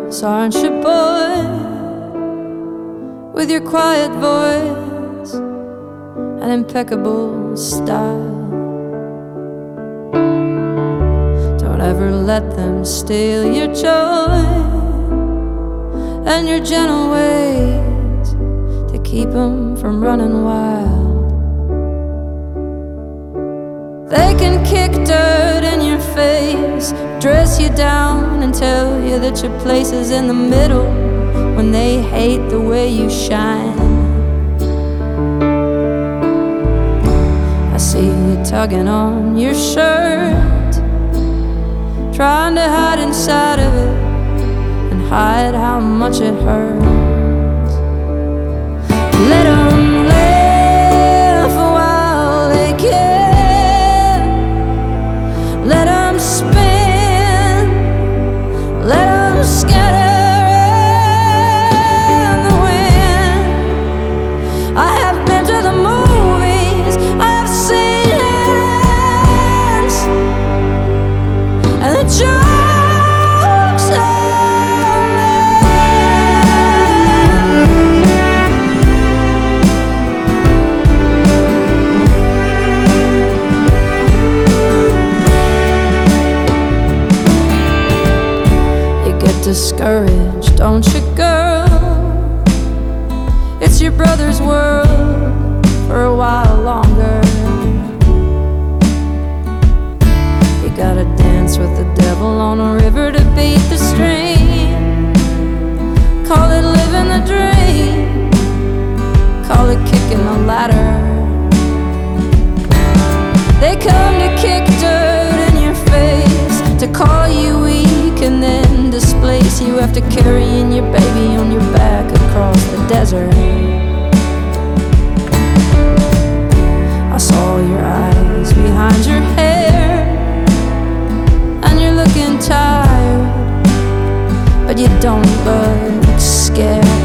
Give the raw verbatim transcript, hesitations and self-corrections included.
girls, aren't you, boy? With your quiet voice and impeccable style. Don't ever let them steal your joy and your gentle ways to keep them from running wild. They can kick dirt in your face, dress you down and tell you that your place is in the middle when they hate the way you shine. I see you tugging on your shirt, trying to hide inside of it and hide how much it hurts. Let them laugh while they can, let them spin, let them scatter in the wind. I have been to the movies, I have seen it, and the jokes are discouraged, don't you, girl? It's your brother's world for a while longer. You gotta dance with the devil on a river to beat the stream. Call it living the dream, call it kicking the ladder. They come to kick dirt in your face, to call you weak and then displace you after carrying your baby on your back across the desert. I saw your eyes behind your hair, and you're looking tired, but you don't look scared.